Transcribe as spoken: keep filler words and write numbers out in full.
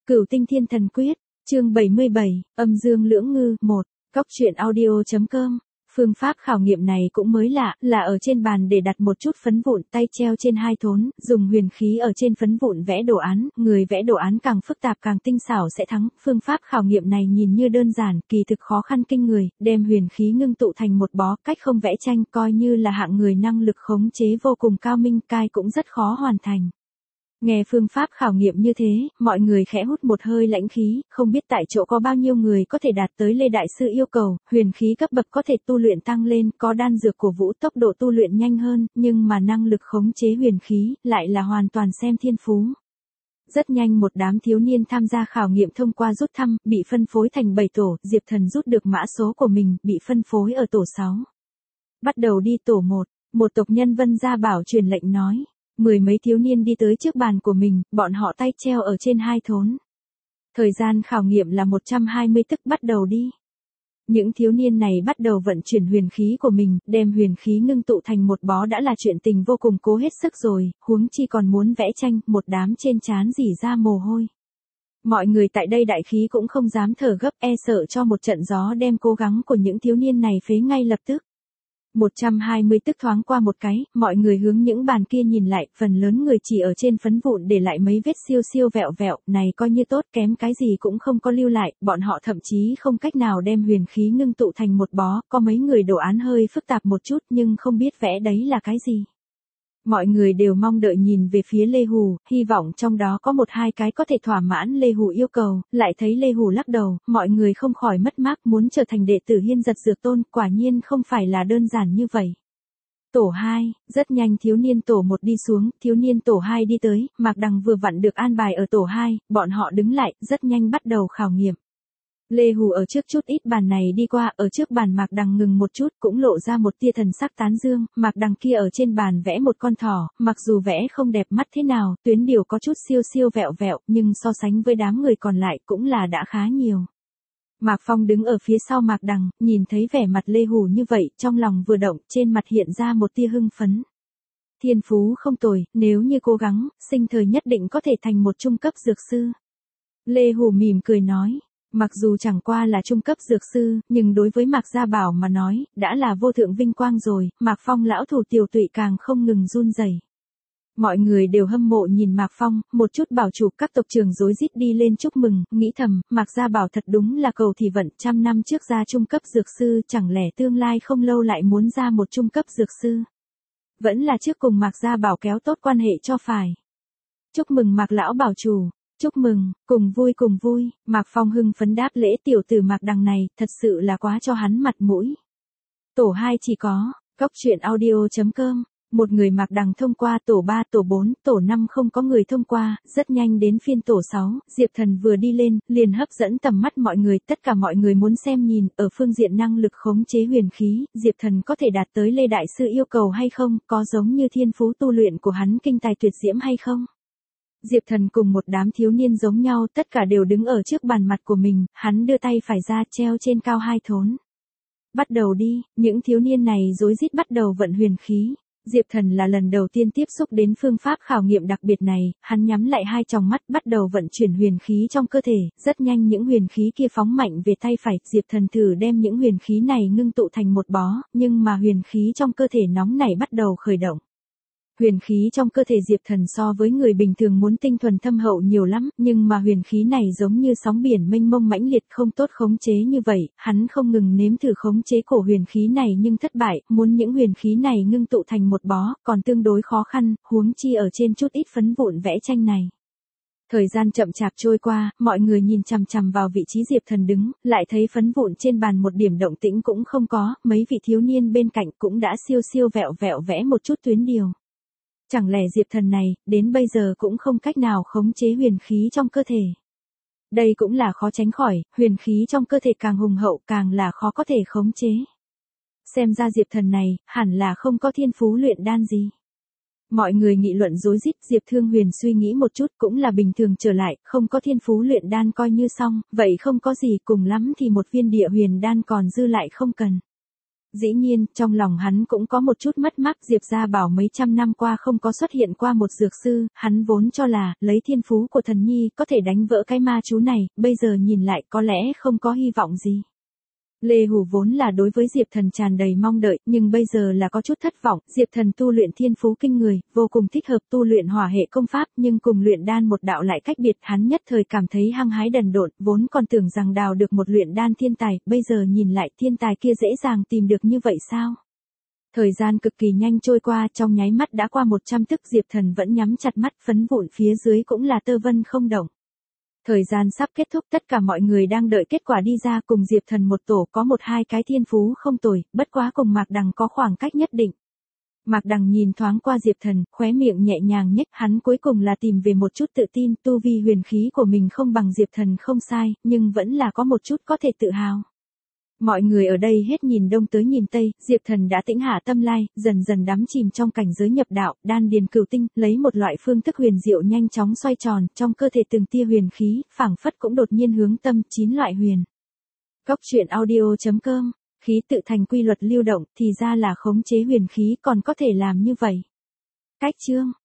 Cửu Tinh Thiên Thần Quyết, chương bảy mươi bảy, âm dương lưỡng ngư, một, Cóc truyện audio chấm com. Phương pháp khảo nghiệm này cũng mới lạ, là ở trên bàn để đặt một chút phấn vụn, tay treo trên hai thốn, dùng huyền khí ở trên phấn vụn vẽ đồ án, người vẽ đồ án càng phức tạp càng tinh xảo sẽ thắng. Phương pháp khảo nghiệm này nhìn như đơn giản, kỳ thực khó khăn kinh người, đem huyền khí ngưng tụ thành một bó, cách không vẽ tranh, coi như là hạng người năng lực khống chế vô cùng cao minh, cai cũng rất khó hoàn thành. Nghe phương pháp khảo nghiệm như thế, mọi người khẽ hút một hơi lãnh khí, không biết tại chỗ có bao nhiêu người có thể đạt tới Lê Đại Sư yêu cầu, huyền khí cấp bậc có thể tu luyện tăng lên, có đan dược cổ vũ tốc độ tu luyện nhanh hơn, nhưng mà năng lực khống chế huyền khí, lại là hoàn toàn xem thiên phú. Rất nhanh một đám thiếu niên tham gia khảo nghiệm thông qua rút thăm, bị phân phối thành bảy tổ, Diệp Thần rút được mã số của mình, bị phân phối ở tổ sáu. Bắt đầu đi tổ một, một tộc nhân Vân Gia Bảo truyền lệnh nói. Mười mấy thiếu niên đi tới trước bàn của mình, bọn họ tay treo ở trên hai thốn. Thời gian khảo nghiệm là một trăm hai mươi tức bắt đầu đi. Những thiếu niên này bắt đầu vận chuyển huyền khí của mình, đem huyền khí ngưng tụ thành một bó đã là chuyện tình vô cùng cố hết sức rồi, huống chi còn muốn vẽ tranh, một đám trên trán rỉ ra mồ hôi. Mọi người tại đây đại khí cũng không dám thở gấp, e sợ cho một trận gió đem cố gắng của những thiếu niên này phế ngay lập tức. một trăm hai mươi tức thoáng qua một cái, mọi người hướng những bàn kia nhìn lại, phần lớn người chỉ ở trên phấn vụn để lại mấy vết siêu siêu vẹo vẹo, này coi như tốt, kém cái gì cũng không có lưu lại, bọn họ thậm chí không cách nào đem huyền khí ngưng tụ thành một bó, có mấy người đồ án hơi phức tạp một chút nhưng không biết vẽ đấy là cái gì. Mọi người đều mong đợi nhìn về phía Lê Hù, hy vọng trong đó có một hai cái có thể thỏa mãn Lê Hù yêu cầu, lại thấy Lê Hù lắc đầu, mọi người không khỏi mất mát muốn trở thành đệ tử Hiên Giật Dược Tôn, quả nhiên không phải là đơn giản như vậy. Tổ hai, rất nhanh thiếu niên tổ một đi xuống, thiếu niên tổ hai đi tới, Mạc Đằng vừa vặn được an bài ở tổ hai, bọn họ đứng lại, rất nhanh bắt đầu khảo nghiệm. Lê Hù ở trước chút ít bàn này đi qua, ở trước bàn Mạc Đằng ngừng một chút, cũng lộ ra một tia thần sắc tán dương, Mạc Đằng kia ở trên bàn vẽ một con thỏ, mặc dù vẽ không đẹp mắt thế nào, tuyến điều có chút siêu siêu vẹo vẹo, nhưng so sánh với đám người còn lại cũng là đã khá nhiều. Mạc Phong đứng ở phía sau Mạc Đằng, nhìn thấy vẻ mặt Lê Hù như vậy, trong lòng vừa động, trên mặt hiện ra một tia hưng phấn. Thiên phú không tồi, nếu như cố gắng, sinh thời nhất định có thể thành một trung cấp dược sư. Lê Hù mỉm cười nói. Mặc dù chẳng qua là trung cấp dược sư, nhưng đối với Mạc Gia Bảo mà nói, đã là vô thượng vinh quang rồi, Mạc Phong lão thủ tiểu tụy càng không ngừng run rẩy. Mọi người đều hâm mộ nhìn Mạc Phong, một chút bảo chủ các tộc trưởng rối rít đi lên chúc mừng, nghĩ thầm, Mạc Gia Bảo thật đúng là cầu thì vận, trăm năm trước ra trung cấp dược sư, chẳng lẽ tương lai không lâu lại muốn ra một trung cấp dược sư. Vẫn là trước cùng Mạc Gia Bảo kéo tốt quan hệ cho phải. Chúc mừng Mạc lão bảo chủ. Chúc mừng, cùng vui cùng vui, Mạc Phong hưng phấn đáp lễ tiểu tử Mạc Đằng này, thật sự là quá cho hắn mặt mũi. Tổ hai chỉ có, Cóc truyện audio chấm com, một người Mạc Đằng thông qua, tổ ba, tổ bốn, tổ năm không có người thông qua, rất nhanh đến phiên tổ sáu, Diệp Thần vừa đi lên, liền hấp dẫn tầm mắt mọi người, tất cả mọi người muốn xem nhìn, ở phương diện năng lực khống chế huyền khí, Diệp Thần có thể đạt tới Lê Đại Sư yêu cầu hay không, có giống như thiên phú tu luyện của hắn kinh tài tuyệt diễm hay không. Diệp Thần cùng một đám thiếu niên giống nhau, tất cả đều đứng ở trước bàn mặt của mình, hắn đưa tay phải ra treo trên cao hai thốn. Bắt đầu đi, những thiếu niên này rối rít bắt đầu vận huyền khí. Diệp Thần là lần đầu tiên tiếp xúc đến phương pháp khảo nghiệm đặc biệt này, hắn nhắm lại hai tròng mắt bắt đầu vận chuyển huyền khí trong cơ thể, rất nhanh những huyền khí kia phóng mạnh về tay phải, Diệp Thần thử đem những huyền khí này ngưng tụ thành một bó, nhưng mà huyền khí trong cơ thể nóng này bắt đầu khởi động. Huyền khí trong cơ thể Diệp Thần so với người bình thường muốn tinh thuần thâm hậu nhiều lắm, nhưng mà huyền khí này giống như sóng biển mênh mông mãnh liệt không tốt khống chế như vậy, hắn không ngừng nếm thử khống chế cổ huyền khí này nhưng thất bại, muốn những huyền khí này ngưng tụ thành một bó, còn tương đối khó khăn, huống chi ở trên chút ít phấn vụn vẽ tranh này. Thời gian chậm chạp trôi qua, mọi người nhìn chằm chằm vào vị trí Diệp Thần đứng, lại thấy phấn vụn trên bàn một điểm động tĩnh cũng không có, mấy vị thiếu niên bên cạnh cũng đã siêu siêu vẹo vẹo vẽ một chút tuyến điều. Chẳng lẽ Diệp Thần này, đến bây giờ cũng không cách nào khống chế huyền khí trong cơ thể. Đây cũng là khó tránh khỏi, huyền khí trong cơ thể càng hùng hậu càng là khó có thể khống chế. Xem ra Diệp Thần này, hẳn là không có thiên phú luyện đan gì. Mọi người nghị luận rối rít, Diệp Thương Huyền suy nghĩ một chút cũng là bình thường trở lại, không có thiên phú luyện đan coi như xong, vậy không có gì, cùng lắm thì một viên địa huyền đan còn dư lại không cần. Dĩ nhiên, trong lòng hắn cũng có một chút mất mát, Diệp gia bảo mấy trăm năm qua không có xuất hiện qua một dược sư, hắn vốn cho là, lấy thiên phú của thần nhi có thể đánh vỡ cái ma chú này, bây giờ nhìn lại có lẽ không có hy vọng gì. Lê Hủ vốn là đối với Diệp Thần tràn đầy mong đợi, nhưng bây giờ là có chút thất vọng, Diệp Thần tu luyện thiên phú kinh người, vô cùng thích hợp tu luyện hỏa hệ công pháp, nhưng cùng luyện đan một đạo lại cách biệt, hắn nhất thời cảm thấy hăng hái đần độn, vốn còn tưởng rằng đào được một luyện đan thiên tài, bây giờ nhìn lại thiên tài kia dễ dàng tìm được như vậy sao? Thời gian cực kỳ nhanh trôi qua, trong nháy mắt đã qua một trăm tức, Diệp Thần vẫn nhắm chặt mắt, phấn vụn phía dưới cũng là tơ vân không động. Thời gian sắp kết thúc, tất cả mọi người đang đợi kết quả đi ra, cùng Diệp Thần một tổ có một hai cái thiên phú không tồi, bất quá cùng Mạc Đằng có khoảng cách nhất định. Mạc Đằng nhìn thoáng qua Diệp Thần, khóe miệng nhẹ nhàng nhếch, hắn cuối cùng là tìm về một chút tự tin, tu vi huyền khí của mình không bằng Diệp Thần không sai, nhưng vẫn là có một chút có thể tự hào. Mọi người ở đây hết nhìn đông tới nhìn tây, Diệp Thần đã tĩnh hạ tâm lai, dần dần đắm chìm trong cảnh giới nhập đạo, đan điền cửu tinh, lấy một loại phương thức huyền diệu nhanh chóng xoay tròn, trong cơ thể từng tia huyền khí, phảng phất cũng đột nhiên hướng tâm chín loại huyền. Cốc truyện audio chấm com, khí tự thành quy luật lưu động, thì ra là khống chế huyền khí còn có thể làm như vậy. Cách chương